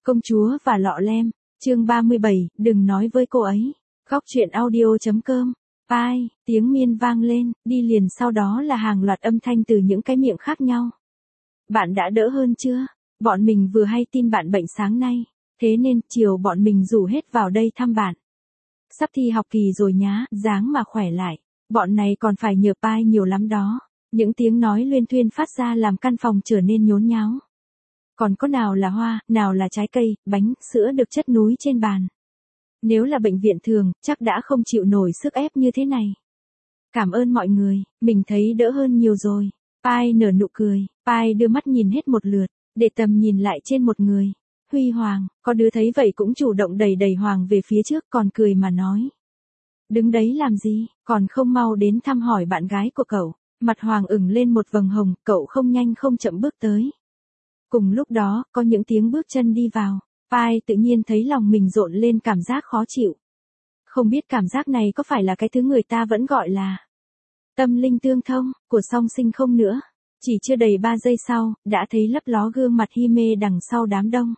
Công chúa và lọ lem, chương 37, đừng nói với cô ấy. Góc truyện audio.com. Pai, tiếng miên vang lên, đi liền sau đó là hàng loạt âm thanh từ những cái miệng khác nhau. Bạn đã đỡ hơn chưa? Bọn mình vừa hay tin bạn bệnh sáng nay, thế nên chiều bọn mình rủ hết vào đây thăm bạn. Sắp thi học kỳ rồi nhá, dáng mà khỏe lại. Bọn này còn phải nhờ Pai nhiều lắm đó. Những tiếng nói luyên thuyên phát ra làm căn phòng trở nên nhốn nháo. Còn có nào là hoa, nào là trái cây, bánh, sữa được chất núi trên bàn. Nếu là bệnh viện thường, chắc đã không chịu nổi sức ép như thế này. Cảm ơn mọi người, mình thấy đỡ hơn nhiều rồi. Pai nở nụ cười, Pai đưa mắt nhìn hết một lượt, để tầm nhìn lại trên một người. Huy Hoàng, có đứa thấy vậy cũng chủ động đẩy Hoàng về phía trước còn cười mà nói. Đứng đấy làm gì, còn không mau đến thăm hỏi bạn gái của cậu. Mặt Hoàng ửng lên một vầng hồng, cậu không nhanh không chậm bước tới. Cùng lúc đó, có những tiếng bước chân đi vào. Pai tự nhiên thấy lòng mình rộn lên cảm giác khó chịu. Không biết cảm giác này có phải là cái thứ người ta vẫn gọi là tâm linh tương thông, của song sinh không nữa. Chỉ chưa đầy 3 giây sau, đã thấy lấp ló gương mặt Hime đằng sau đám đông.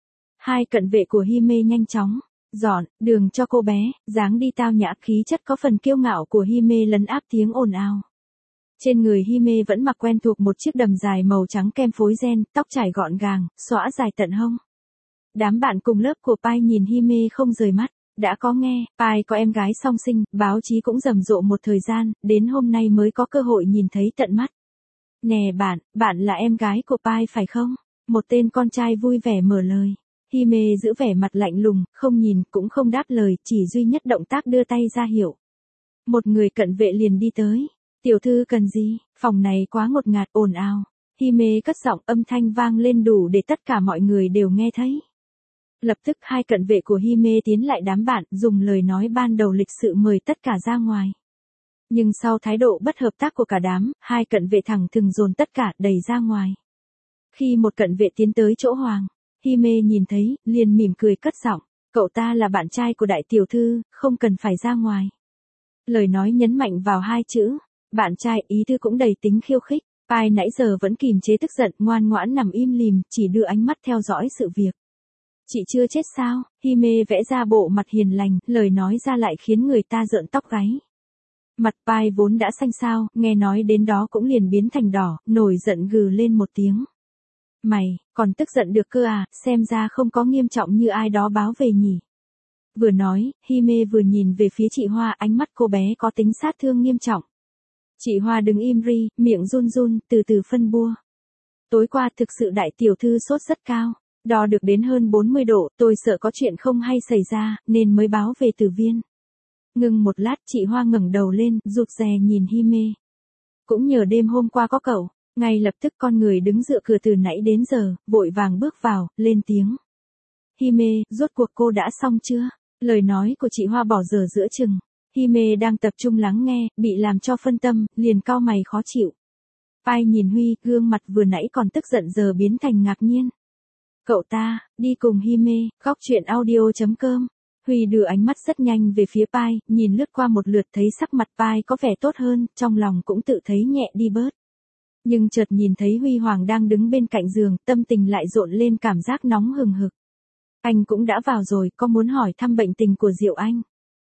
Hai cận vệ của Hime nhanh chóng dọn đường cho cô bé, dáng đi tao nhã, khí chất có phần kiêu ngạo của Hime lấn áp tiếng ồn ào. Trên người Hime vẫn mặc quen thuộc một chiếc đầm dài màu trắng kem phối ren, tóc trải gọn gàng, xõa dài tận hông. Đám bạn cùng lớp của Pai nhìn Hime không rời mắt. Đã có nghe, Pai có em gái song sinh, báo chí cũng rầm rộ một thời gian, đến hôm nay mới có cơ hội nhìn thấy tận mắt. Nè bạn là em gái của Pai phải không? Một tên con trai vui vẻ mở lời. Hime giữ vẻ mặt lạnh lùng, không nhìn cũng không đáp lời, chỉ duy nhất động tác đưa tay ra hiệu. Một người cận vệ liền đi tới. Tiểu thư cần gì? Phòng này quá ngột ngạt ồn ào. Hime cất giọng, âm thanh vang lên đủ để tất cả mọi người đều nghe thấy. Lập tức hai cận vệ của Hime tiến lại đám bạn, dùng lời nói ban đầu lịch sự mời tất cả ra ngoài. Nhưng sau thái độ bất hợp tác của cả đám, hai cận vệ thẳng thừng dồn tất cả đẩy ra ngoài. Khi một cận vệ tiến tới chỗ Hoàng, Hime nhìn thấy, liền mỉm cười cất giọng, cậu ta là bạn trai của đại tiểu thư, không cần phải ra ngoài. Lời nói nhấn mạnh vào hai chữ, bạn trai, ý thư cũng đầy tính khiêu khích. Pai nãy giờ vẫn kìm chế tức giận, ngoan ngoãn nằm im lìm, chỉ đưa ánh mắt theo dõi sự việc. Chị chưa chết sao? Hime vẽ ra bộ mặt hiền lành, lời nói ra lại khiến người ta rợn tóc gáy. Mặt Pai vốn đã xanh xao, nghe nói đến đó cũng liền biến thành đỏ, nổi giận gừ lên một tiếng. Mày, còn tức giận được cơ à, xem ra không có nghiêm trọng như ai đó báo về nhỉ. Vừa nói, Hime vừa nhìn về phía chị Hoa, ánh mắt cô bé có tính sát thương nghiêm trọng. Chị Hoa đứng im ri, miệng run run, từ từ phân bua. Tối qua thực sự đại tiểu thư sốt rất cao. Đo được đến hơn 40 độ, tôi sợ có chuyện không hay xảy ra, nên mới báo về tử viên. Ngừng một lát, chị Hoa ngẩng đầu lên, rụt rè nhìn Hime. Cũng nhờ đêm hôm qua có cậu, ngay lập tức con người đứng dựa cửa từ nãy đến giờ, vội vàng bước vào, lên tiếng. Hime, rốt cuộc cô đã xong chưa? Lời nói của chị Hoa bỏ dở giữa chừng. Hime đang tập trung lắng nghe, bị làm cho phân tâm, liền cau mày khó chịu. Pai nhìn Huy, gương mặt vừa nãy còn tức giận giờ biến thành ngạc nhiên. Cậu ta, đi cùng Hime, góc truyện audio.com. Huy đưa ánh mắt rất nhanh về phía Pai, nhìn lướt qua một lượt thấy sắc mặt Pai có vẻ tốt hơn, trong lòng cũng tự thấy nhẹ đi bớt. Nhưng chợt nhìn thấy Huy Hoàng đang đứng bên cạnh giường, tâm tình lại rộn lên cảm giác nóng hừng hực. Anh cũng đã vào rồi, có muốn hỏi thăm bệnh tình của Diệu Anh?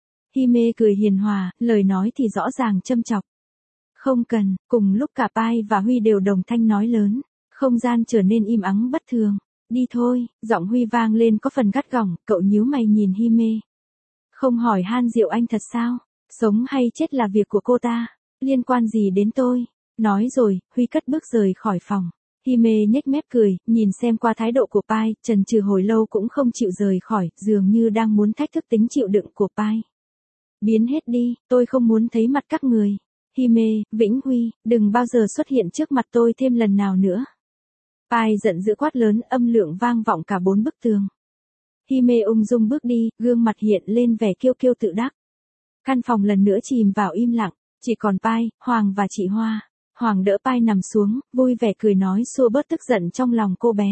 Hime cười hiền hòa, lời nói thì rõ ràng châm chọc. Không cần, cùng lúc cả Pai và Huy đều đồng thanh nói lớn, không gian trở nên im ắng bất thường. Đi thôi, giọng Huy vang lên có phần gắt gỏng, cậu nhíu mày nhìn Hime. Không hỏi han Diệu Anh thật sao? Sống hay chết là việc của cô ta, liên quan gì đến tôi? Nói rồi, Huy cất bước rời khỏi phòng. Hime nhếch mép cười, nhìn xem qua thái độ của Pai, chần chừ hồi lâu cũng không chịu rời khỏi, dường như đang muốn thách thức tính chịu đựng của Pai. Biến hết đi, tôi không muốn thấy mặt các người. Hime, Vĩnh Huy, đừng bao giờ xuất hiện trước mặt tôi thêm lần nào nữa. Pai giận dữ quát lớn, âm lượng vang vọng cả 4 bức tường. Hime ung dung bước đi, gương mặt hiện lên vẻ kiêu kiêu tự đắc. Căn phòng lần nữa chìm vào im lặng, chỉ còn Pai, Hoàng và chị Hoa. Hoàng đỡ Pai nằm xuống, vui vẻ cười nói xua bớt tức giận trong lòng cô bé.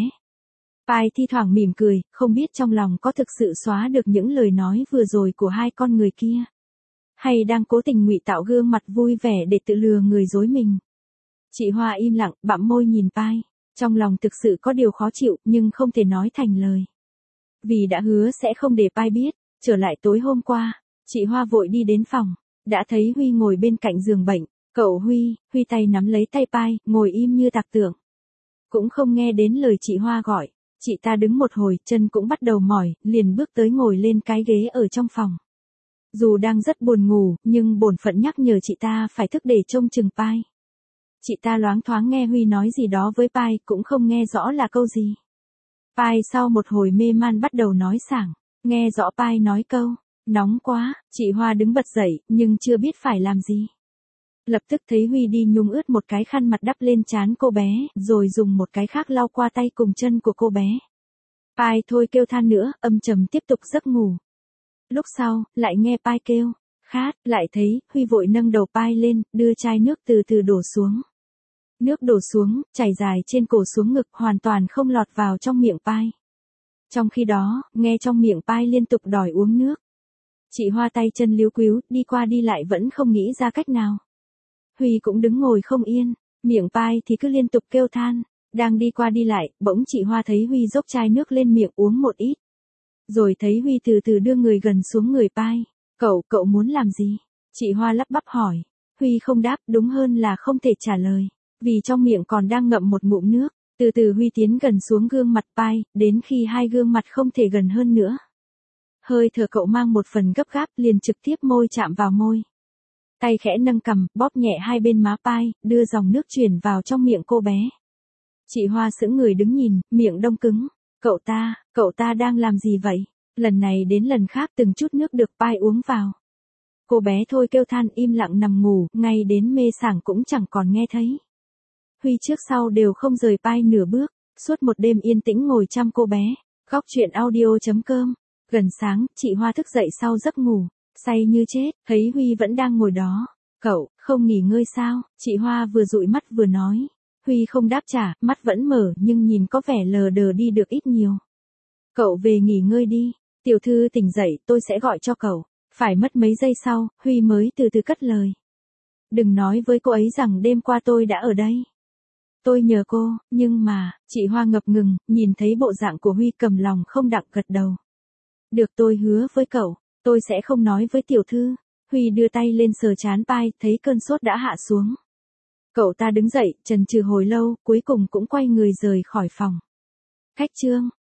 Pai thi thoảng mỉm cười, không biết trong lòng có thực sự xóa được những lời nói vừa rồi của hai con người kia. Hay đang cố tình ngụy tạo gương mặt vui vẻ để tự lừa người dối mình. Chị Hoa im lặng, bặm môi nhìn Pai. Trong lòng thực sự có điều khó chịu, nhưng không thể nói thành lời. Vì đã hứa sẽ không để Pai biết, trở lại tối hôm qua, chị Hoa vội đi đến phòng, đã thấy Huy ngồi bên cạnh giường bệnh. Cậu Huy, Huy tay nắm lấy tay Pai, ngồi im như tạc tượng. Cũng không nghe đến lời chị Hoa gọi, chị ta đứng một hồi, chân cũng bắt đầu mỏi, liền bước tới ngồi lên cái ghế ở trong phòng. Dù đang rất buồn ngủ, nhưng bổn phận nhắc nhở chị ta phải thức để trông chừng Pai. Chị ta loáng thoáng nghe Huy nói gì đó với Pai, cũng không nghe rõ là câu gì. Pai sau một hồi mê man bắt đầu nói sảng, nghe rõ Pai nói câu, nóng quá, chị Hoa đứng bật dậy, nhưng chưa biết phải làm gì. Lập tức thấy Huy đi nhúng ướt một cái khăn mặt đắp lên trán cô bé, rồi dùng một cái khác lau qua tay cùng chân của cô bé. Pai thôi kêu than nữa, âm trầm tiếp tục giấc ngủ. Lúc sau, lại nghe Pai kêu, khát, lại thấy, Huy vội nâng đầu Pai lên, đưa chai nước từ từ đổ xuống. Nước đổ xuống, chảy dài trên cổ xuống ngực, hoàn toàn không lọt vào trong miệng Pai. Trong khi đó, nghe trong miệng Pai liên tục đòi uống nước. Chị Hoa tay chân líu quíu, đi qua đi lại vẫn không nghĩ ra cách nào. Huy cũng đứng ngồi không yên, miệng Pai thì cứ liên tục kêu than, đang đi qua đi lại, bỗng chị Hoa thấy Huy dốc chai nước lên miệng uống một ít. Rồi thấy Huy từ từ đưa người gần xuống người Pai. Cậu muốn làm gì? Chị Hoa lắp bắp hỏi. Huy không đáp, đúng hơn là không thể trả lời, vì trong miệng còn đang ngậm một ngụm nước. Từ từ Huy tiến gần xuống gương mặt Pai, đến khi hai gương mặt không thể gần hơn nữa. Hơi thở cậu mang một phần gấp gáp, liền trực tiếp môi chạm vào môi. Tay khẽ nâng cằm, bóp nhẹ hai bên má Pai, đưa dòng nước chuyển vào trong miệng cô bé. Chị Hoa sững người đứng nhìn, miệng đông cứng. Cậu ta đang làm gì vậy? Lần này đến lần khác từng chút nước được Pai uống vào. Cô bé thôi kêu than im lặng nằm ngủ, ngay đến mê sảng cũng chẳng còn nghe thấy. Huy trước sau đều không rời Pai nửa bước, suốt một đêm yên tĩnh ngồi chăm cô bé. Góc chuyện audio.com. Gần sáng, chị Hoa thức dậy sau giấc ngủ, say như chết, thấy Huy vẫn đang ngồi đó. Cậu, không nghỉ ngơi sao? Chị Hoa vừa dụi mắt vừa nói. Huy không đáp trả, mắt vẫn mở nhưng nhìn có vẻ lờ đờ đi được ít nhiều. Cậu về nghỉ ngơi đi, tiểu thư tỉnh dậy tôi sẽ gọi cho cậu. Phải mất mấy giây sau, Huy mới từ từ cất lời. Đừng nói với cô ấy rằng đêm qua tôi đã ở đây. Tôi nhờ cô, nhưng mà, chị Hoa ngập ngừng, nhìn thấy bộ dạng của Huy cầm lòng không đặng gật đầu. Được, tôi hứa với cậu, tôi sẽ không nói với tiểu thư. Huy đưa tay lên sờ trán Pai, thấy cơn sốt đã hạ xuống. Cậu ta đứng dậy, chần chừ hồi lâu, cuối cùng cũng quay người rời khỏi phòng. Khách trương.